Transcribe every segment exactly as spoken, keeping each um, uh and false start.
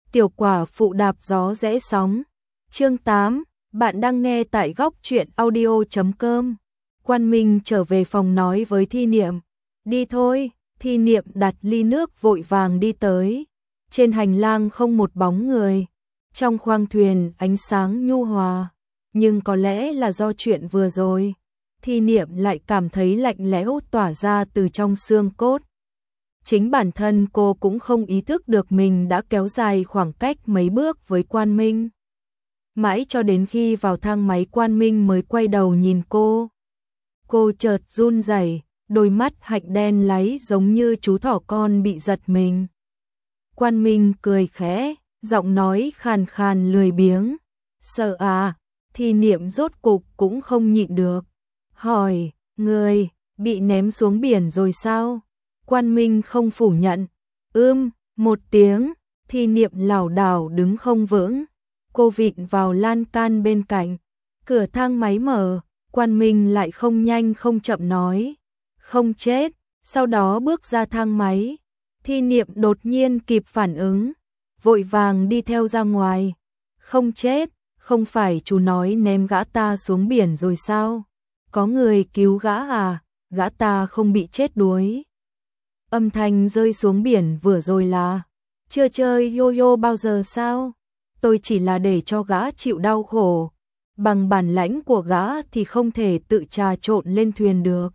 Tiểu quả phụ đạp gió rẽ sóng. Chương tám, bạn đang nghe tại góc truyện audio chấm com. Quan Minh trở về phòng nói với Thi Niệm, đi thôi. Thi Niệm đặt ly nước vội vàng đi tới. Trên hành lang không một bóng người. Trong khoang thuyền ánh sáng nhu hòa, nhưng có lẽ là do chuyện vừa rồi, Thi Niệm lại cảm thấy lạnh lẽo tỏa ra từ trong xương cốt. Chính bản thân cô cũng không ý thức được mình đã kéo dài khoảng cách mấy bước với Quan Minh. Mãi cho đến khi vào thang máy Quan Minh mới quay đầu nhìn cô. Cô chợt run rẩy, đôi mắt hạnh đen láy giống như chú thỏ con bị giật mình. Quan Minh cười khẽ, giọng nói khàn khàn lười biếng. Sợ à? Thi Niệm rốt cục cũng không nhịn được. Hỏi, người, bị ném xuống biển rồi sao? Quan Minh không phủ nhận. Ưm, một tiếng, Thi Niệm lảo đảo đứng không vững. Cô vịn vào lan can bên cạnh. Cửa thang máy mở, Quan Minh lại không nhanh không chậm nói. Không chết, sau đó bước ra thang máy. Thi Niệm đột nhiên kịp phản ứng, vội vàng đi theo ra ngoài. Không chết, không phải chú nói ném gã ta xuống biển rồi sao? Có người cứu gã à? Gã ta không bị chết đuối. Âm thanh rơi xuống biển vừa rồi là, chưa chơi yo-yo bao giờ sao? Tôi chỉ là để cho gã chịu đau khổ. Bằng bản lãnh của gã thì không thể tự trà trộn lên thuyền được.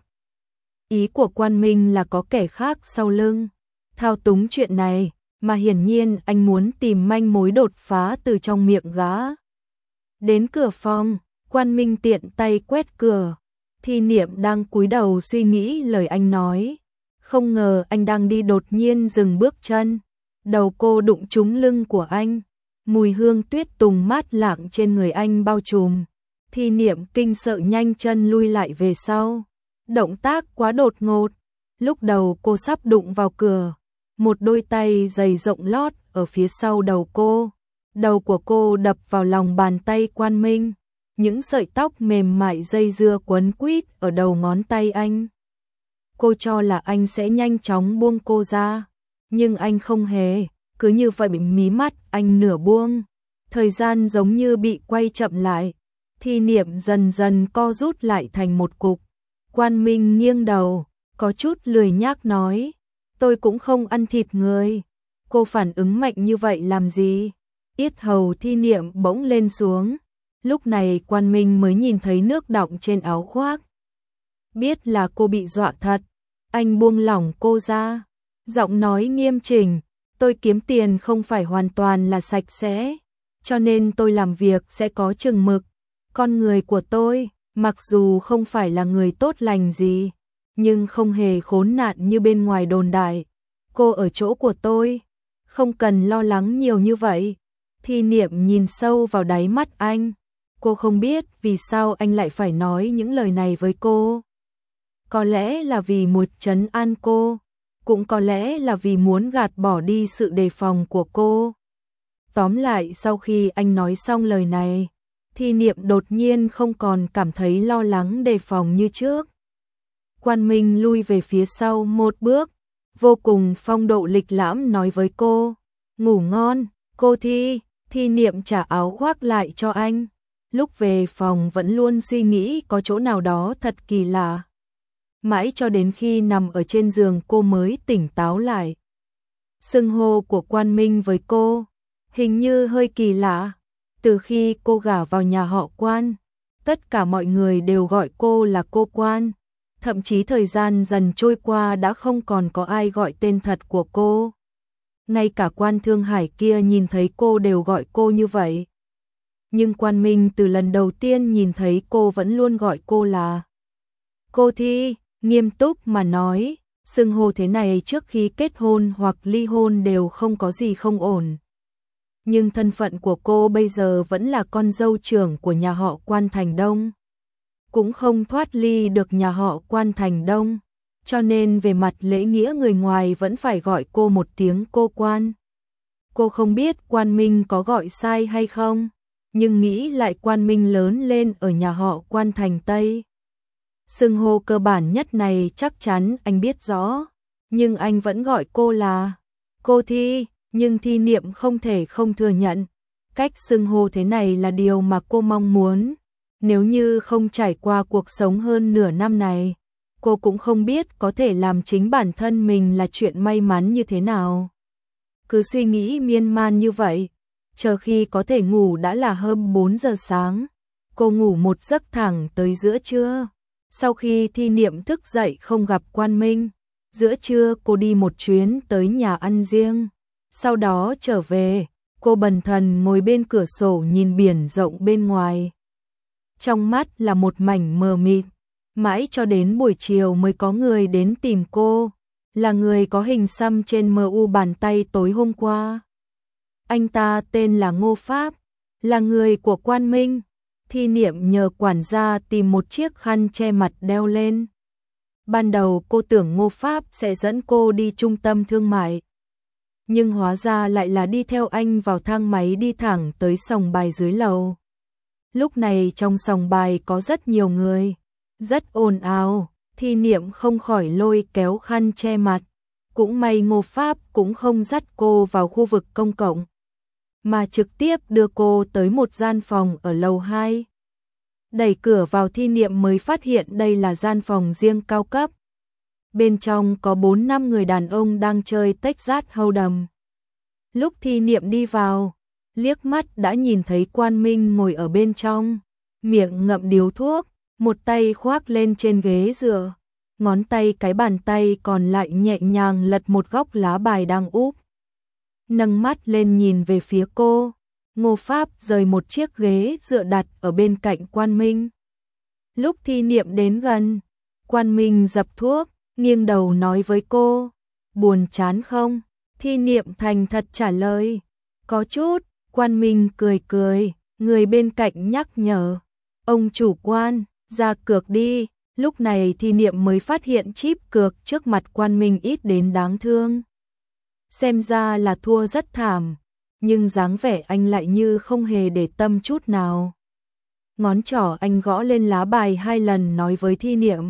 Ý của Quan Minh là có kẻ khác sau lưng thao túng chuyện này, mà hiển nhiên anh muốn tìm manh mối đột phá từ trong miệng gã. Đến cửa phòng, Quan Minh tiện tay quét cửa. Thi Niệm đang cúi đầu suy nghĩ lời anh nói. Không ngờ anh đang đi đột nhiên dừng bước chân. Đầu cô đụng trúng lưng của anh. Mùi hương tuyết tùng mát lạng trên người anh bao trùm. Thi Niệm kinh sợ nhanh chân lui lại về sau. Động tác quá đột ngột. Lúc đầu cô sắp đụng vào cửa. Một đôi tay dày rộng lót ở phía sau đầu cô. Đầu của cô đập vào lòng bàn tay Quan Minh. Những sợi tóc mềm mại dây dưa quấn quýt ở đầu ngón tay anh. Cô cho là anh sẽ nhanh chóng buông cô ra. Nhưng anh không hề. Cứ như vậy bị mí mắt anh nửa buông. Thời gian giống như bị quay chậm lại. Thi Niệm dần dần co rút lại thành một cục. Quan Minh nghiêng đầu, có chút lười nhác nói. Tôi cũng không ăn thịt người. Cô phản ứng mạnh như vậy làm gì? Yết hầu Thi Niệm bỗng lên xuống. Lúc này Quan Minh mới nhìn thấy nước đọng trên áo khoác. Biết là cô bị dọa thật. Anh buông lỏng cô ra. Giọng nói nghiêm chỉnh. Tôi kiếm tiền không phải hoàn toàn là sạch sẽ. Cho nên tôi làm việc sẽ có chừng mực. Con người của tôi, mặc dù không phải là người tốt lành gì, nhưng không hề khốn nạn như bên ngoài đồn đại. Cô ở chỗ của tôi, không cần lo lắng nhiều như vậy. Thi Niệm nhìn sâu vào đáy mắt anh. Cô không biết vì sao anh lại phải nói những lời này với cô. Có lẽ là vì muốn trấn an cô, cũng có lẽ là vì muốn gạt bỏ đi sự đề phòng của cô. Tóm lại sau khi anh nói xong lời này, Thi Niệm đột nhiên không còn cảm thấy lo lắng đề phòng như trước. Quan Minh lui về phía sau một bước, vô cùng phong độ lịch lãm nói với cô. Ngủ ngon, cô Thi. Thi Niệm trả áo khoác lại cho anh. Lúc về phòng vẫn luôn suy nghĩ có chỗ nào đó thật kỳ lạ. Mãi cho đến khi nằm ở trên giường cô mới tỉnh táo lại. Xưng hô của Quan Minh với cô hình như hơi kỳ lạ. Từ khi cô gả vào nhà họ Quan, tất cả mọi người đều gọi cô là cô Quan. Thậm chí thời gian dần trôi qua đã không còn có ai gọi tên thật của cô. Ngay cả Quan Thương Hải kia nhìn thấy cô đều gọi cô như vậy. Nhưng Quan Minh từ lần đầu tiên nhìn thấy cô vẫn luôn gọi cô là cô Thi. Nghiêm túc mà nói, xưng hô thế này trước khi kết hôn hoặc ly hôn đều không có gì không ổn. Nhưng thân phận của cô bây giờ vẫn là con dâu trưởng của nhà họ Quan Thành Đông. Cũng không thoát ly được nhà họ Quan Thành Đông. Cho nên về mặt lễ nghĩa người ngoài vẫn phải gọi cô một tiếng cô Quan. Cô không biết Quan Minh có gọi sai hay không, nhưng nghĩ lại Quan Minh lớn lên ở nhà họ Quan Thành Tây. Xưng hô cơ bản nhất này chắc chắn anh biết rõ, nhưng anh vẫn gọi cô là cô Thi. Nhưng Thi Niệm không thể không thừa nhận, cách xưng hô thế này là điều mà cô mong muốn. Nếu như không trải qua cuộc sống hơn nửa năm này, cô cũng không biết có thể làm chính bản thân mình là chuyện may mắn như thế nào. Cứ suy nghĩ miên man như vậy, chờ khi có thể ngủ đã là hơn bốn giờ sáng. Cô ngủ một giấc thẳng tới giữa trưa. Sau khi Thi Niệm thức dậy không gặp Quan Minh, giữa trưa cô đi một chuyến tới nhà ăn riêng. Sau đó trở về, cô bần thần ngồi bên cửa sổ nhìn biển rộng bên ngoài. Trong mắt là một mảnh mờ mịt, mãi cho đến buổi chiều mới có người đến tìm cô, là người có hình xăm trên mờ u bàn tay tối hôm qua. Anh ta tên là Ngô Pháp, là người của Quan Minh. Thi Niệm nhờ quản gia tìm một chiếc khăn che mặt đeo lên. Ban đầu cô tưởng Ngô Pháp sẽ dẫn cô đi trung tâm thương mại, nhưng hóa ra lại là đi theo anh vào thang máy đi thẳng tới sòng bài dưới lầu. Lúc này trong sòng bài có rất nhiều người, rất ồn ào, Thi Niệm không khỏi lôi kéo khăn che mặt. Cũng may Ngô Pháp cũng không dắt cô vào khu vực công cộng, mà trực tiếp đưa cô tới một gian phòng ở lầu hai. Đẩy cửa vào Thi Niệm mới phát hiện đây là gian phòng riêng cao cấp. Bên trong có bốn năm người đàn ông đang chơi Texas Hold'em. Lúc Thi Niệm đi vào, liếc mắt đã nhìn thấy Quan Minh ngồi ở bên trong, miệng ngậm điếu thuốc, một tay khoác lên trên ghế dựa, ngón tay cái bàn tay còn lại nhẹ nhàng lật một góc lá bài đang úp. Nâng mắt lên nhìn về phía cô, Ngô Pháp rời một chiếc ghế dựa đặt ở bên cạnh Quan Minh. Lúc Thi Niệm đến gần, Quan Minh dập thuốc, nghiêng đầu nói với cô, buồn chán không? Thi Niệm thành thật trả lời, có chút. Quan Minh cười cười, người bên cạnh nhắc nhở, ông chủ Quan, ra cược đi. Lúc này Thi Niệm mới phát hiện chip cược trước mặt Quan Minh ít đến đáng thương. Xem ra là thua rất thảm, nhưng dáng vẻ anh lại như không hề để tâm chút nào. Ngón trỏ anh gõ lên lá bài hai lần nói với Thi Niệm,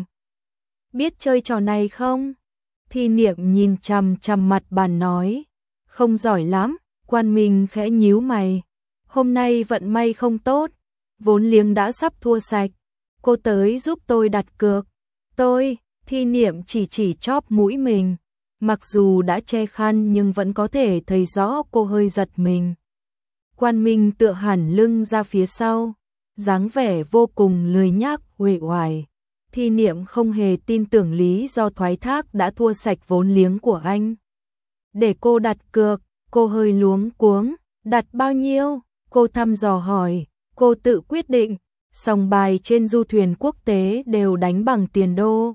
biết chơi trò này không? Thi Niệm nhìn chằm chằm mặt bàn nói, không giỏi lắm. Quan Minh khẽ nhíu mày, hôm nay vận may không tốt, vốn liếng đã sắp thua sạch, cô tới giúp tôi đặt cược. Tôi, Thi Niệm chỉ chỉ chóp mũi mình, mặc dù đã che khăn nhưng vẫn có thể thấy rõ cô hơi giật mình. Quan Minh tựa hẳn lưng ra phía sau, dáng vẻ vô cùng lười nhác uể oải. Thi Niệm không hề tin tưởng lý do thoái thác đã thua sạch vốn liếng của anh. Để cô đặt cược, cô hơi luống cuống, đặt bao nhiêu? Cô thăm dò hỏi, cô tự quyết định, sòng bài trên du thuyền quốc tế đều đánh bằng tiền đô.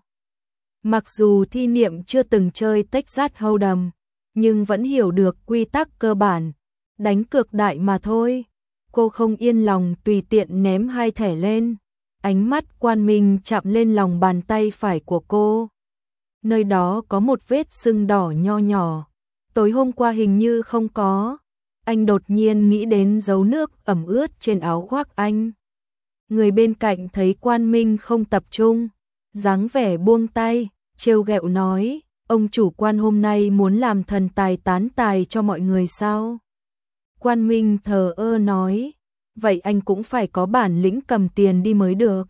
Mặc dù Thi Niệm chưa từng chơi Texas Hold'em, nhưng vẫn hiểu được quy tắc cơ bản, đánh cược đại mà thôi. Cô không yên lòng tùy tiện ném hai thẻ lên. Ánh mắt Quan Minh chạm lên lòng bàn tay phải của cô. Nơi đó có một vết sưng đỏ nho nhỏ. Tối hôm qua hình như không có. Anh đột nhiên nghĩ đến dấu nước ẩm ướt trên áo khoác anh. Người bên cạnh thấy Quan Minh không tập trung, dáng vẻ buông tay, trêu ghẹo nói, ông chủ Quan hôm nay muốn làm thần tài tán tài cho mọi người sao? Quan Minh thờ ơ nói, vậy anh cũng phải có bản lĩnh cầm tiền đi mới được.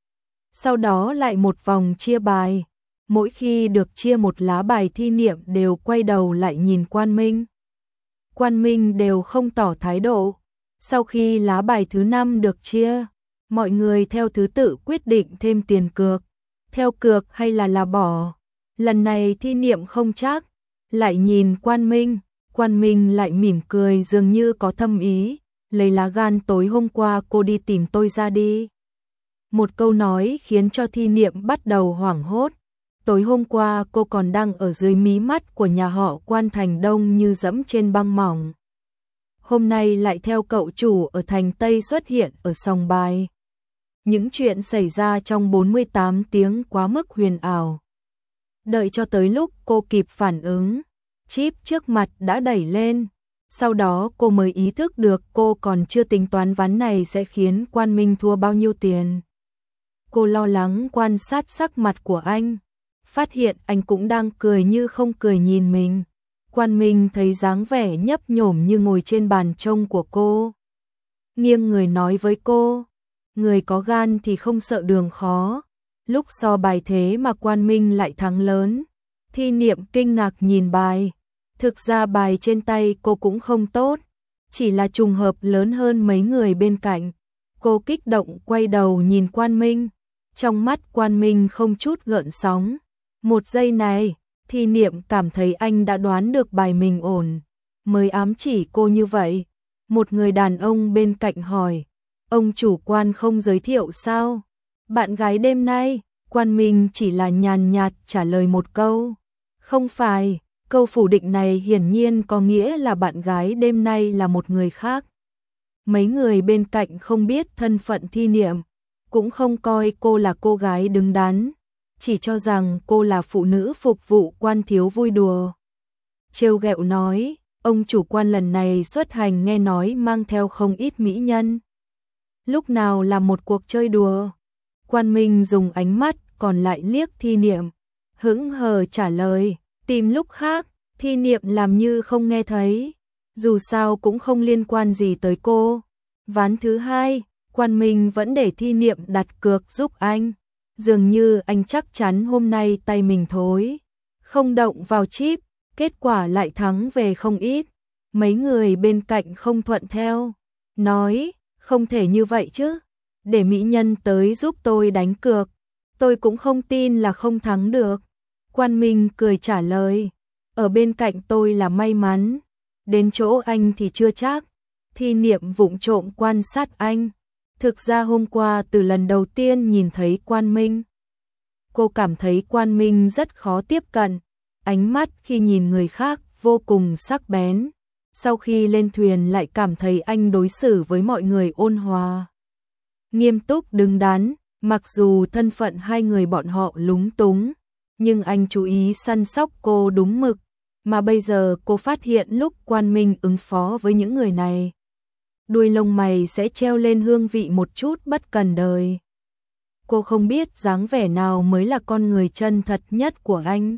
Sau đó lại một vòng chia bài, mỗi khi được chia một lá bài Thi Niệm đều quay đầu lại nhìn Quan Minh. Quan Minh đều không tỏ thái độ. Sau khi lá bài thứ năm được chia, mọi người theo thứ tự quyết định thêm tiền cược, theo cược hay là là bỏ. Lần này Thi Niệm không chắc, lại nhìn Quan Minh, Quan Minh lại mỉm cười dường như có thâm ý, lấy lá gan tối hôm qua cô đi tìm tôi ra đi. Một câu nói khiến cho Thi Niệm bắt đầu hoảng hốt. Tối hôm qua cô còn đang ở dưới mí mắt của nhà họ Quan thành đông như dẫm trên băng mỏng. Hôm nay lại theo cậu chủ ở thành Tây xuất hiện ở sòng bài. Những chuyện xảy ra trong bốn mươi tám tiếng quá mức huyền ảo. Đợi cho tới lúc cô kịp phản ứng, chip trước mặt đã đẩy lên. Sau đó cô mới ý thức được cô còn chưa tính toán ván này sẽ khiến Quan Minh thua bao nhiêu tiền. Cô lo lắng quan sát sắc mặt của anh, phát hiện anh cũng đang cười như không cười nhìn mình. Quan Minh thấy dáng vẻ nhấp nhổm như ngồi trên bàn trông của cô, nghiêng người nói với cô, người có gan thì không sợ đường khó. Lúc so bài thế mà Quan Minh lại thắng lớn. Thi Niệm kinh ngạc nhìn bài. Thực ra bài trên tay cô cũng không tốt, chỉ là trùng hợp lớn hơn mấy người bên cạnh. Cô kích động quay đầu nhìn Quan Minh, trong mắt Quan Minh không chút gợn sóng. Một giây này, Thi Niệm cảm thấy anh đã đoán được bài mình ổn, mới ám chỉ cô như vậy. Một người đàn ông bên cạnh hỏi, ông chủ Quan không giới thiệu sao? Bạn gái đêm nay? Quan Minh chỉ là nhàn nhạt trả lời một câu, không phải. Câu phủ định này hiển nhiên có nghĩa là bạn gái đêm nay là một người khác. Mấy người bên cạnh không biết thân phận Thi Niệm, cũng không coi cô là cô gái đứng đắn, chỉ cho rằng cô là phụ nữ phục vụ Quan thiếu vui đùa. Trêu ghẹo nói, ông chủ Quan lần này xuất hành nghe nói mang theo không ít mỹ nhân. Lúc nào là một cuộc chơi đùa? Quan Minh dùng ánh mắt còn lại liếc Thi Niệm, hững hờ trả lời, tìm lúc khác. Thi Niệm làm như không nghe thấy, dù sao cũng không liên quan gì tới cô. Ván thứ hai, Quan Minh vẫn để Thi Niệm đặt cược giúp anh, dường như anh chắc chắn hôm nay tay mình thối, không động vào chip, kết quả lại thắng về không ít. Mấy người bên cạnh không thuận theo, nói, không thể như vậy chứ, để mỹ nhân tới giúp tôi đánh cược, tôi cũng không tin là không thắng được. Quan Minh cười trả lời, ở bên cạnh tôi là may mắn, đến chỗ anh thì chưa chắc. Thi Niệm vụng trộm quan sát anh. Thực ra hôm qua từ lần đầu tiên nhìn thấy Quan Minh, cô cảm thấy Quan Minh rất khó tiếp cận, ánh mắt khi nhìn người khác vô cùng sắc bén. Sau khi lên thuyền lại cảm thấy anh đối xử với mọi người ôn hòa, nghiêm túc đứng đắn, mặc dù thân phận hai người bọn họ lúng túng, nhưng anh chú ý săn sóc cô đúng mực. Mà bây giờ cô phát hiện lúc Quan Minh ứng phó với những người này, đuôi lông mày sẽ treo lên hương vị một chút bất cần đời. Cô không biết dáng vẻ nào mới là con người chân thật nhất của anh.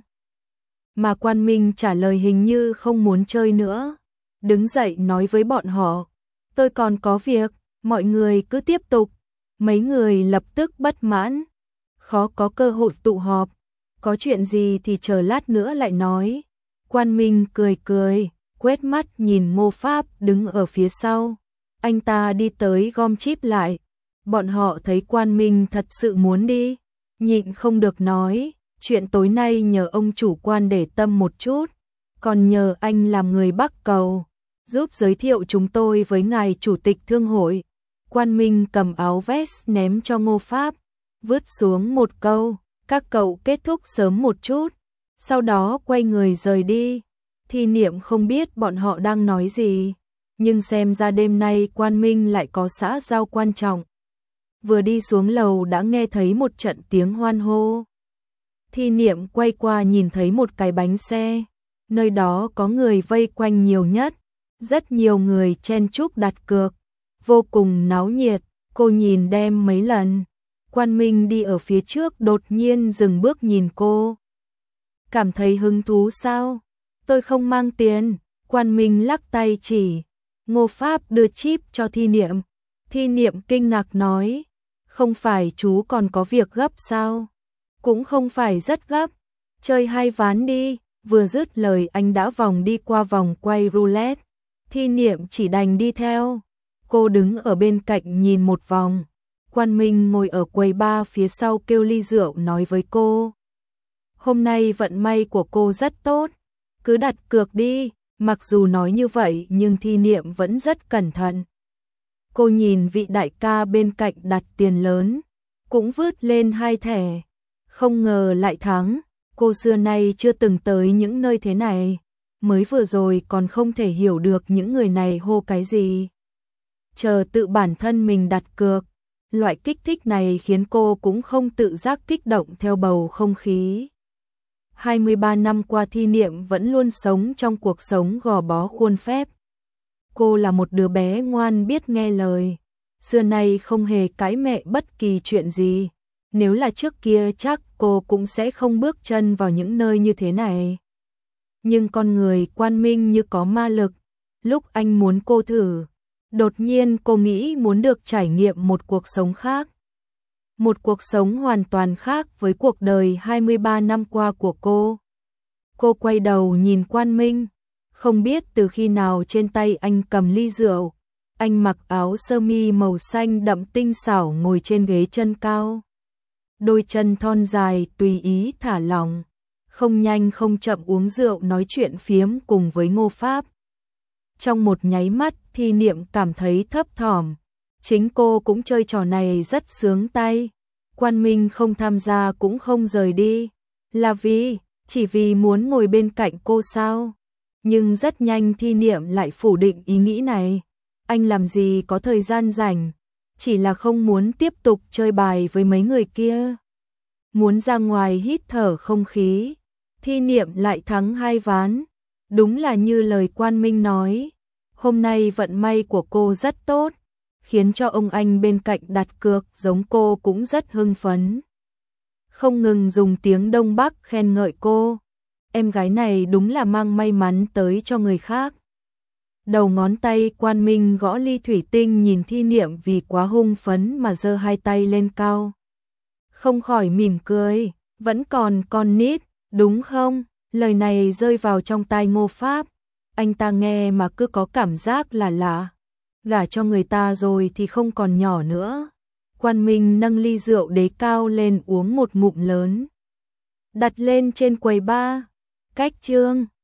Mà Quan Minh trả lời hình như không muốn chơi nữa, đứng dậy nói với bọn họ, tôi còn có việc, mọi người cứ tiếp tục. Mấy người lập tức bất mãn, khó có cơ hội tụ họp, có chuyện gì thì chờ lát nữa lại nói. Quan Minh cười cười, quét mắt nhìn Ngô Pháp đứng ở phía sau. Anh ta đi tới gom chip lại. Bọn họ thấy Quan Minh thật sự muốn đi, nhịn không được nói, chuyện tối nay nhờ ông chủ Quan để tâm một chút, còn nhờ anh làm người Bắc Cầu, giúp giới thiệu chúng tôi với ngài chủ tịch thương hội. Quan Minh cầm áo vest ném cho Ngô Pháp, vứt xuống một câu, các cậu kết thúc sớm một chút, sau đó quay người rời đi. Thi Niệm không biết bọn họ đang nói gì, nhưng xem ra đêm nay Quan Minh lại có xã giao quan trọng. Vừa đi xuống lầu đã nghe thấy một trận tiếng hoan hô. Thi Niệm quay qua nhìn thấy một cái bánh xe, nơi đó có người vây quanh nhiều nhất, rất nhiều người chen chúc đặt cược, vô cùng náo nhiệt. Cô nhìn đem mấy lần. Quan Minh đi ở phía trước đột nhiên dừng bước nhìn cô. Cảm thấy hứng thú sao? Tôi không mang tiền. Quan Minh lắc tay chỉ. Ngô Pháp đưa chip cho Thi Niệm. Thi Niệm kinh ngạc nói, không phải chú còn có việc gấp sao? Cũng không phải rất gấp, chơi hai ván đi. Vừa dứt lời anh đã vòng đi qua vòng quay roulette. Thi Niệm chỉ đành đi theo. Cô đứng ở bên cạnh nhìn một vòng. Quan Minh ngồi ở quầy bar phía sau kêu ly rượu nói với cô, hôm nay vận may của cô rất tốt, cứ đặt cược đi. Mặc dù nói như vậy nhưng Thi Niệm vẫn rất cẩn thận. Cô nhìn vị đại ca bên cạnh đặt tiền lớn, cũng vứt lên hai thẻ, không ngờ lại thắng. Cô xưa nay chưa từng tới những nơi thế này, mới vừa rồi còn không thể hiểu được những người này hô cái gì. Chờ tự bản thân mình đặt cược, loại kích thích này khiến cô cũng không tự giác kích động theo bầu không khí. hai mươi ba năm qua Thi Niệm vẫn luôn sống trong cuộc sống gò bó khuôn phép. Cô là một đứa bé ngoan biết nghe lời, xưa nay không hề cãi mẹ bất kỳ chuyện gì. Nếu là trước kia chắc cô cũng sẽ không bước chân vào những nơi như thế này. Nhưng con người Quan Minh như có ma lực, lúc anh muốn cô thử, đột nhiên cô nghĩ muốn được trải nghiệm một cuộc sống khác. Một cuộc sống hoàn toàn khác với cuộc đời hai mươi ba năm qua của cô. Cô quay đầu nhìn Quan Minh, không biết từ khi nào trên tay anh cầm ly rượu. Anh mặc áo sơ mi màu xanh đậm tinh xảo ngồi trên ghế chân cao. Đôi chân thon dài tùy ý thả lỏng, không nhanh không chậm uống rượu nói chuyện phiếm cùng với Ngô Pháp. Trong một nháy mắt Thi Niệm cảm thấy thấp thỏm, chính cô cũng chơi trò này rất sướng tay. Quan Minh không tham gia cũng không rời đi, là vì, chỉ vì muốn ngồi bên cạnh cô sao? Nhưng rất nhanh Thi Niệm lại phủ định ý nghĩ này. Anh làm gì có thời gian rảnh, chỉ là không muốn tiếp tục chơi bài với mấy người kia. Muốn ra ngoài hít thở không khí, Thi Niệm lại thắng hai ván. Đúng là như lời Quan Minh nói, hôm nay vận may của cô rất tốt, khiến cho ông anh bên cạnh đặt cược giống cô cũng rất hưng phấn. Không ngừng dùng tiếng Đông Bắc khen ngợi cô, em gái này đúng là mang may mắn tới cho người khác. Đầu ngón tay Quan Minh gõ ly thủy tinh nhìn Thi Niệm vì quá hung phấn mà giơ hai tay lên cao. Không khỏi mỉm cười, vẫn còn con nít, đúng không? Lời này rơi vào trong tai Ngô Pháp, anh ta nghe mà cứ có cảm giác là lạ. Gả cho người ta rồi thì không còn nhỏ nữa. Quan Minh nâng ly rượu đế cao lên uống một ngụm lớn. Đặt lên trên quầy bar. Cách chương